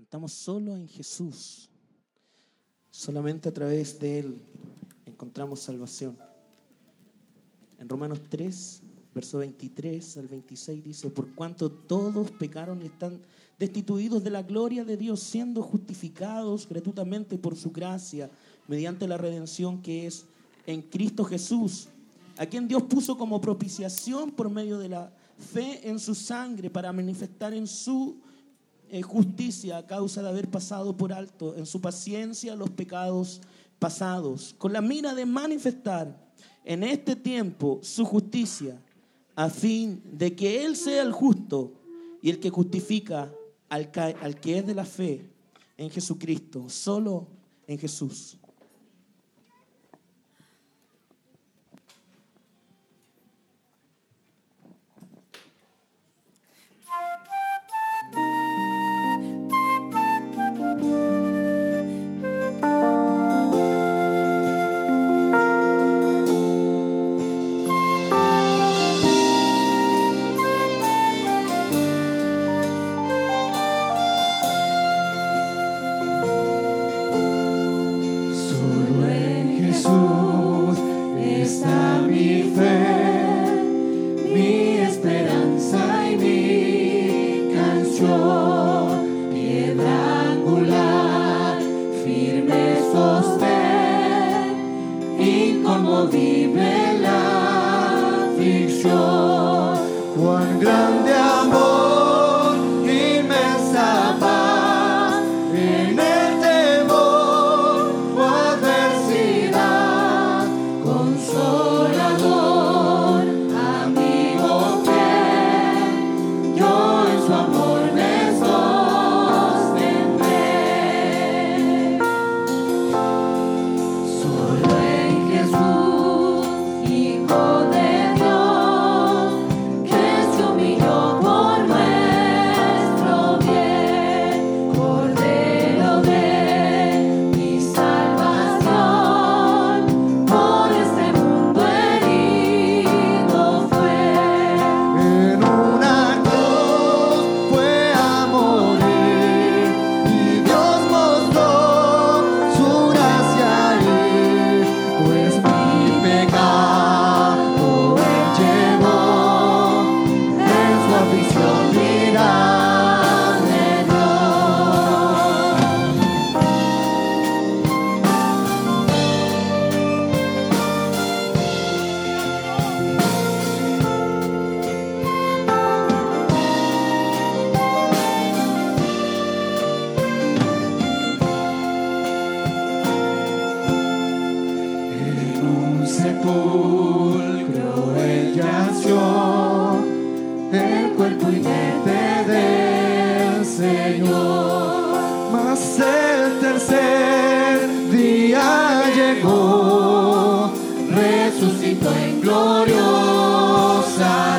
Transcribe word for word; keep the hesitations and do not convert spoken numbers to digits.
Estamos solo en Jesús. Solamente a través de Él encontramos salvación. En Romanos tres, verso veintitrés al veintiséis dice: por cuanto todos pecaron y están destituidos de la gloria de Dios, siendo justificados gratuitamente por su gracia, mediante la redención que es en Cristo Jesús, a quien Dios puso como propiciación por medio de la fe en su sangre, para manifestar en su eh, justicia a causa de haber pasado por alto en su paciencia los pecados pasados, con la mira de manifestar en este tiempo su justicia, a fin de que Él sea el justo y el que justifica al que, al que es de la fe en Jesucristo, solo en Jesús. Resucitó en gloriosa